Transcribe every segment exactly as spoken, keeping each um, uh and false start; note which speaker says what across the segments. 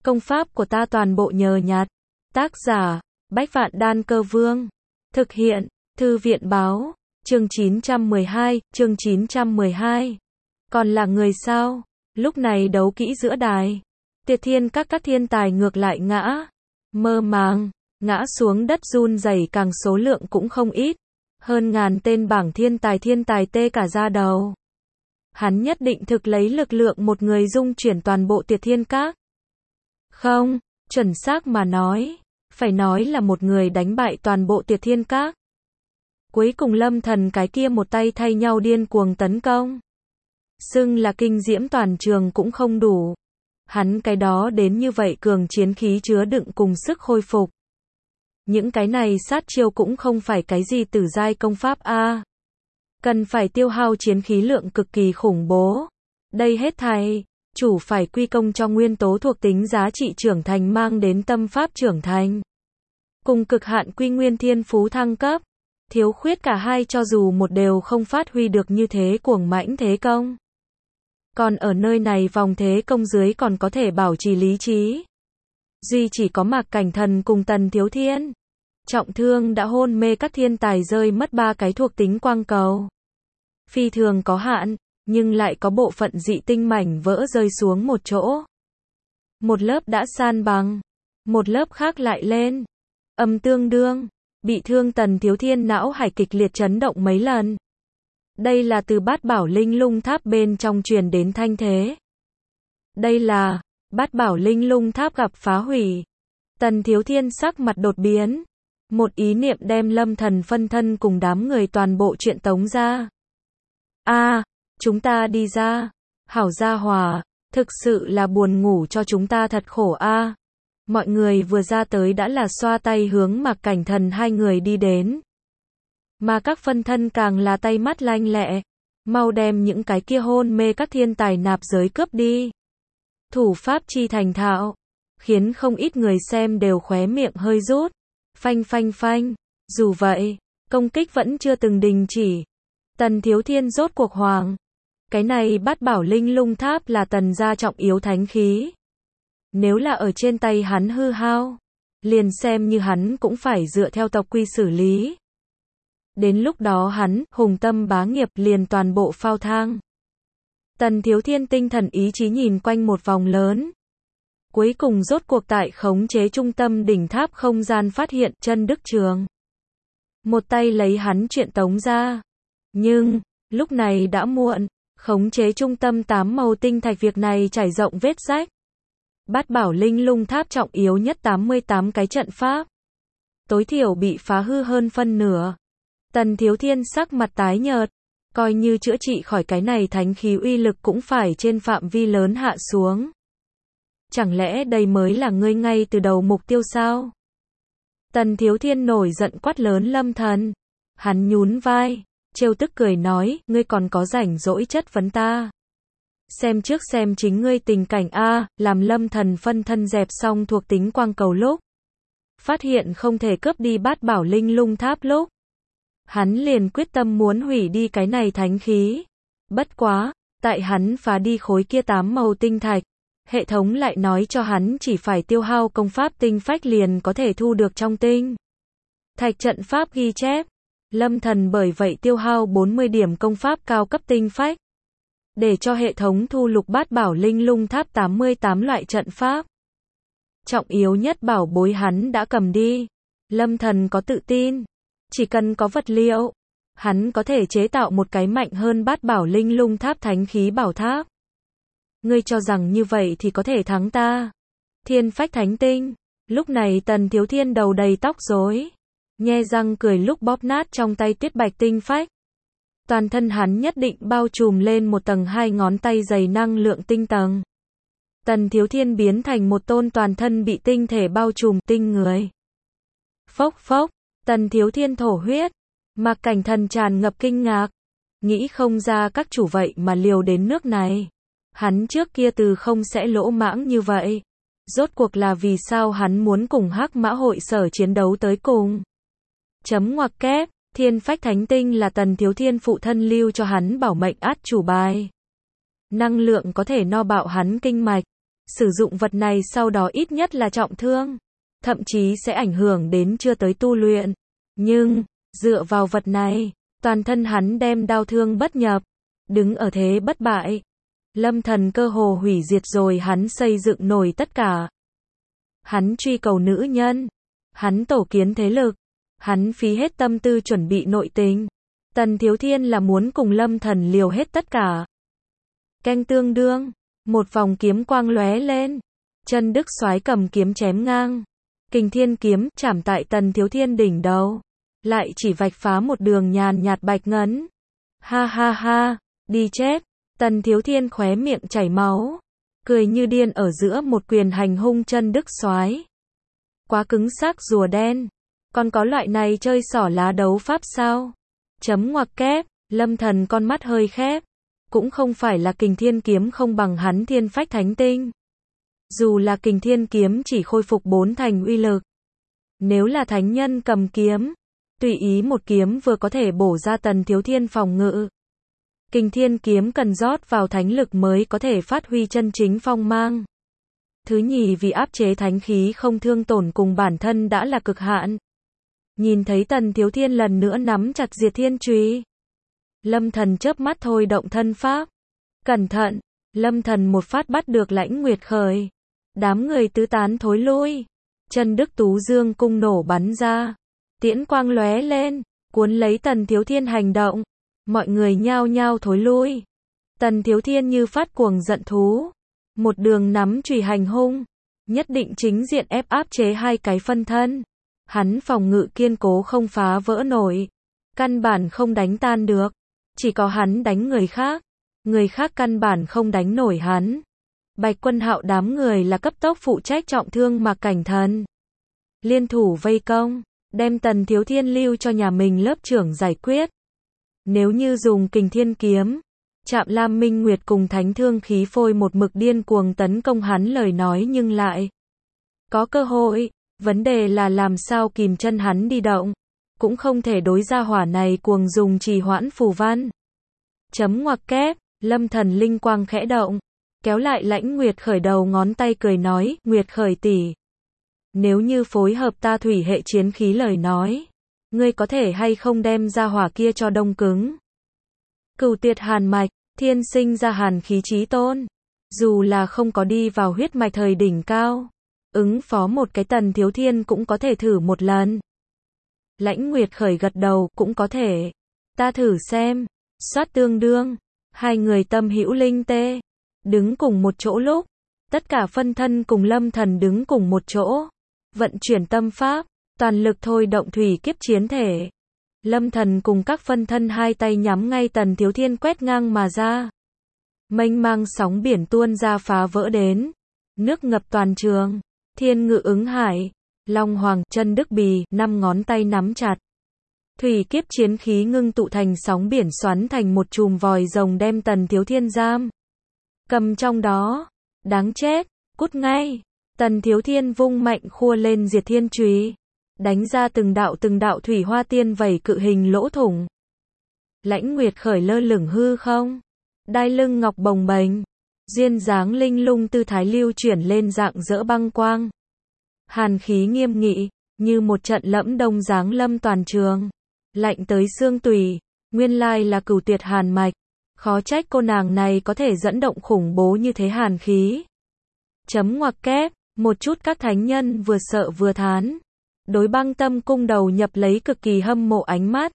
Speaker 1: Công pháp của ta toàn bộ nhờ nhặt. Tác giả, Bách Vạn Đan Cơ Vương. Thực hiện, Thư viện Báo. Chương chín trăm mười hai, chương chín trăm mười hai. Còn là người sao? Lúc này đấu kỹ giữa đài. Tiệt thiên các các thiên tài ngược lại ngã. Mơ màng, ngã xuống đất run rẩy, càng số lượng cũng không ít. Hơn ngàn tên bảng thiên tài thiên tài tê cả da đầu. Hắn nhất định thực lấy lực lượng một người dung chuyển toàn bộ tiệt thiên các. Không, chuẩn xác mà nói, phải nói là một người đánh bại toàn bộ tiệt thiên các. Cuối cùng Lâm Thần cái kia một tay thay nhau điên cuồng tấn công. Xưng là kinh diễm toàn trường cũng không đủ. Hắn cái đó đến như vậy cường chiến khí chứa đựng cùng sức hồi phục. Những cái này sát chiêu cũng không phải cái gì tử giai công pháp a. Cần phải tiêu hao chiến khí lượng cực kỳ khủng bố. Đây hết thảy, chủ phải quy công cho nguyên tố thuộc tính giá trị trưởng thành mang đến tâm pháp trưởng thành. Cùng cực hạn quy nguyên thiên phú thăng cấp. Thiếu khuyết cả hai, cho dù một đều không phát huy được như thế cuồng mãnh thế công. Còn ở nơi này vòng thế công dưới còn có thể bảo trì lý trí. Duy chỉ có Mạc Cảnh Thần cùng Tần Thiếu Thiên. Trọng thương đã hôn mê các thiên tài rơi mất ba cái thuộc tính quang cầu. Phi thường có hạn, nhưng lại có bộ phận dị tinh mảnh vỡ rơi xuống một chỗ. Một lớp đã san bằng, một lớp khác lại lên. Âm tương đương, bị thương Tần Thiếu Thiên não hải kịch liệt chấn động mấy lần. Đây là từ Bát Bảo Linh Lung Tháp bên trong truyền đến thanh thế. Đây là Bát Bảo Linh Lung Tháp gặp phá hủy. Tần Thiếu Thiên sắc mặt đột biến. Một ý niệm đem Lâm Thần phân thân cùng đám người toàn bộ chuyện tống ra. A, à, chúng ta đi ra. Hảo gia hòa, thực sự là buồn ngủ cho chúng ta thật khổ a. À. Mọi người vừa ra tới đã là xoa tay hướng Mạc Cảnh Thần hai người đi đến. Mà các phân thân càng là tay mắt lanh lẹ. Mau đem những cái kia hôn mê các thiên tài nạp giới cướp đi. Thủ pháp chi thành thạo, khiến không ít người xem đều khóe miệng hơi rút. Phanh phanh phanh. Dù vậy, công kích vẫn chưa từng đình chỉ. Tần Thiếu Thiên rốt cuộc hoàng. Cái này Bát Bảo Linh Lung Tháp là tần gia trọng yếu thánh khí. Nếu là ở trên tay hắn hư hao, liền xem như hắn cũng phải dựa theo tộc quy xử lý. Đến lúc đó hắn, hùng tâm bá nghiệp liền toàn bộ phao thang. Tần Thiếu Thiên tinh thần ý chí nhìn quanh một vòng lớn. Cuối cùng rốt cuộc tại khống chế trung tâm đỉnh tháp không gian phát hiện chân Đức Trường. Một tay lấy hắn chuyện tống ra. Nhưng, lúc này đã muộn, khống chế trung tâm tám màu tinh thạch việc này trải rộng vết rách. Bát Bảo Linh Lung Tháp trọng yếu nhất tám mươi tám cái trận pháp. Tối thiểu bị phá hư hơn phân nửa. Tần Thiếu Thiên sắc mặt tái nhợt. Coi như chữa trị khỏi cái này thánh khí uy lực cũng phải trên phạm vi lớn hạ xuống. Chẳng lẽ đây mới là ngươi ngay từ đầu mục tiêu sao? Tần Thiếu Thiên nổi giận quát lớn Lâm Thần. Hắn nhún vai, trêu tức cười nói, ngươi còn có rảnh rỗi chất vấn ta. Xem trước xem chính ngươi tình cảnh a. Làm Lâm Thần phân thân dẹp xong thuộc tính quang cầu lúc. Phát hiện không thể cướp đi Bát Bảo Linh Lung Tháp lúc. Hắn liền quyết tâm muốn hủy đi cái này thánh khí. Bất quá, tại hắn phá đi khối kia tám màu tinh thạch. Hệ thống lại nói cho hắn chỉ phải tiêu hao công pháp tinh phách liền có thể thu được trong tinh thạch trận pháp ghi chép. Lâm Thần bởi vậy tiêu hao bốn mươi điểm công pháp cao cấp tinh phách. Để cho hệ thống thu lục Bát Bảo Linh Lung Tháp tám mươi tám loại trận pháp. Trọng yếu nhất bảo bối hắn đã cầm đi. Lâm Thần có tự tin. Chỉ cần có vật liệu, hắn có thể chế tạo một cái mạnh hơn Bát Bảo Linh Lung Tháp thánh khí bảo tháp. Ngươi cho rằng như vậy thì có thể thắng ta? Thiên phách thánh tinh. Lúc này Tần Thiếu Thiên đầu đầy tóc rối. Nhe răng cười lúc bóp nát trong tay tuyết bạch tinh phách. Toàn thân hắn nhất định bao trùm lên một tầng hai ngón tay dày năng lượng tinh tầng. Tần Thiếu Thiên biến thành một tôn toàn thân bị tinh thể bao trùm tinh người. Phốc phốc. Tần Thiếu Thiên thổ huyết. Mạc Cảnh Thần tràn ngập kinh ngạc. Nghĩ không ra các chủ vậy mà liều đến nước này. Hắn trước kia từ không sẽ lỗ mãng như vậy. Rốt cuộc là vì sao hắn muốn cùng Hắc Mã hội sở chiến đấu tới cùng. Chấm ngoặc kép, Thiên phách thánh tinh là Tần Thiếu Thiên phụ thân lưu cho hắn bảo mệnh át chủ bài. Năng lượng có thể no bạo hắn kinh mạch. sử dụng vật này sau đó ít nhất là trọng thương, thậm chí sẽ ảnh hưởng đến chưa tới tu luyện. Nhưng, dựa vào vật này, toàn thân hắn đem đau thương bất nhập, đứng ở thế bất bại. Lâm Thần cơ hồ hủy diệt rồi hắn xây dựng nổi tất cả. Hắn truy cầu nữ nhân, hắn tổ kiến thế lực, hắn phí hết tâm tư chuẩn bị nội tình. Tần Thiếu Thiên là muốn cùng Lâm Thần liều hết tất cả. Canh tương đương, một vòng kiếm quang lóe lên, chân Đức Soái cầm kiếm chém ngang. Kình Thiên kiếm chạm tại Tần Thiếu Thiên đỉnh đầu, lại chỉ vạch phá một đường nhàn nhạt bạch ngấn. Ha ha ha, đi chết. Tần Thiếu Thiên khóe miệng chảy máu, cười như điên ở giữa một quyền hành hung chân Đức Soái. Quá cứng xác rùa đen, còn có loại này chơi xỏ lá đấu pháp sao? Chấm ngoặc kép, Lâm Thần con mắt hơi khép, cũng không phải là Kình Thiên kiếm không bằng hắn Thiên Phách Thánh Tinh. Dù là Kình Thiên kiếm chỉ khôi phục bốn thành uy lực, nếu là thánh nhân cầm kiếm, tùy ý một kiếm vừa có thể bổ ra Tần Thiếu Thiên phòng ngự. Kình Thiên kiếm cần rót vào thánh lực mới có thể phát huy chân chính phong mang. Thứ nhì, vì áp chế thánh khí không thương tổn cùng bản thân đã là cực hạn. Nhìn thấy Tần Thiếu Thiên lần nữa nắm chặt Diệt Thiên Chùy, Lâm Thần chớp mắt thôi động thân pháp. Cẩn thận, Lâm Thần một phát bắt được Lãnh Nguyệt Khởi. Đám người tứ tán thối lui. Chân Đức Tú Dương cung nổ bắn ra, tiễn quang lóe lên, cuốn lấy Tần Thiếu Thiên hành động. Mọi người nhao nhao thối lui. Tần Thiếu Thiên như phát cuồng giận thú, một đường nắm chùy hành hung, nhất định chính diện ép áp chế hai cái phân thân. Hắn phòng ngự kiên cố không phá vỡ nổi, căn bản không đánh tan được, chỉ có hắn đánh người khác, người khác căn bản không đánh nổi hắn. Bạch Quân Hạo đám người là cấp tốc phụ trách trọng thương Mạc Cảnh Thần, liên thủ vây công, đem Tần Thiếu Thiên lưu cho nhà mình lớp trưởng giải quyết. Nếu như dùng Kình Thiên kiếm, Trạm Lam Minh Nguyệt cùng Thánh Thương khí phôi một mực điên cuồng tấn công hắn lời nói nhưng lại có cơ hội, vấn đề là làm sao kìm chân hắn đi động, cũng không thể đối ra hỏa này cuồng dùng trì hoãn phù văn. Chấm ngoặc kép, Lâm Thần linh quang khẽ động, kéo lại Lãnh Nguyệt Khởi đầu ngón tay cười nói, Nguyệt Khởi tỷ, nếu như phối hợp ta thủy hệ chiến khí lời nói, ngươi có thể hay không đem ra hỏa kia cho đông cứng. Cửu Tuyệt Hàn Mạch, thiên sinh ra hàn khí chí tôn, dù là không có đi vào huyết mạch thời đỉnh cao, ứng phó một cái Tần Thiếu Thiên cũng có thể thử một lần. Lãnh Nguyệt Khởi gật đầu, cũng có thể. Ta thử xem. Xoát tương đương, hai người tâm hữu linh tê, đứng cùng một chỗ lúc, tất cả phân thân cùng Lâm Thần đứng cùng một chỗ, vận chuyển tâm pháp, toàn lực thôi động thủy kiếp chiến thể. Lâm Thần cùng các phân thân hai tay nhắm ngay Tần Thiếu Thiên quét ngang mà ra. Mênh mang sóng biển tuôn ra phá vỡ đến, nước ngập toàn trường. Thiên Ngự Ứng Hải, Long Hoàng, Chân Đức Bì, năm ngón tay nắm chặt. Thủy kiếp chiến khí ngưng tụ thành sóng biển xoắn thành một chùm vòi rồng đem Tần Thiếu Thiên giam cầm trong đó. Đáng chết, cút ngay. Tần Thiếu Thiên vung mạnh khua lên Diệt Thiên Chùy, đánh ra từng đạo từng đạo thủy hoa tiên vẩy cự hình lỗ thủng. Lãnh Nguyệt Khởi lơ lửng hư không, đai lưng ngọc bồng bềnh, duyên dáng linh lung tư thái lưu chuyển lên dạng dỡ băng quang. Hàn khí nghiêm nghị, như một trận lẫm đông giáng lâm toàn trường, lạnh tới xương tủy, nguyên lai là Cửu Tuyệt Hàn Mạch, khó trách cô nàng này có thể dẫn động khủng bố như thế hàn khí. Chấm ngoặc kép, một chút các thánh nhân vừa sợ vừa thán, đối Băng Tâm cung đầu nhập lấy cực kỳ hâm mộ ánh mắt.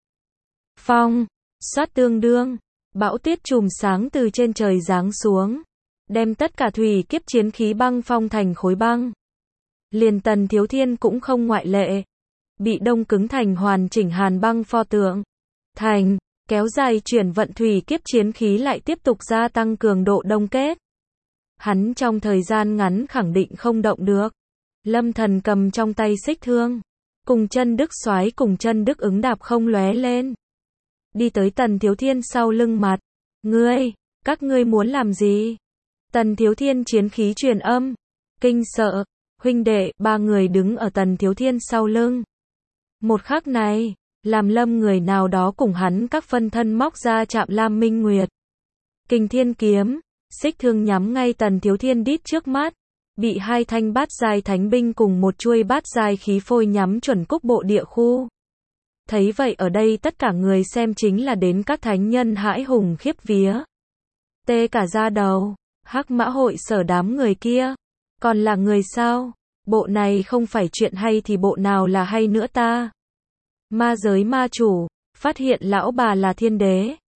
Speaker 1: Phong, xoát tương đương, bão tuyết chùm sáng từ trên trời giáng xuống, đem tất cả thủy kiếp chiến khí băng phong thành khối băng. Liền Tần Thiếu Thiên cũng không ngoại lệ, bị đông cứng thành hoàn chỉnh hàn băng pho tượng. Thành, kéo dài chuyển vận thủy kiếp chiến khí lại tiếp tục gia tăng cường độ đông kết. Hắn trong thời gian ngắn khẳng định không động được. Lâm Thần cầm trong tay xích thương, cùng Chân Đức Soái cùng Chân Đức Ứng đạp không lóe lên, đi tới Tần Thiếu Thiên sau lưng mặt. Ngươi, các ngươi muốn làm gì? Tần Thiếu Thiên chiến khí truyền âm, kinh sợ, huynh đệ, ba người đứng ở Tần Thiếu Thiên sau lưng. Một khắc này, làm Lâm người nào đó cùng hắn các phân thân móc ra Trạm Lam Minh Nguyệt, Kình Thiên kiếm, xích thương nhắm ngay Tần Thiếu Thiên đít trước mắt. bị hai thanh bát giai thánh binh cùng một chuôi bát giai khí phôi nhắm chuẩn cúc bộ địa khu. Thấy vậy ở đây tất cả người xem chính là đến các thánh nhân hãi hùng khiếp vía. Tê cả da đầu, Hắc Mã hội sở đám người kia, còn là người sao? Bộ này không phải chuyện hay thì bộ nào là hay nữa ta? Ma giới ma chủ, phát hiện lão bà là thiên đế.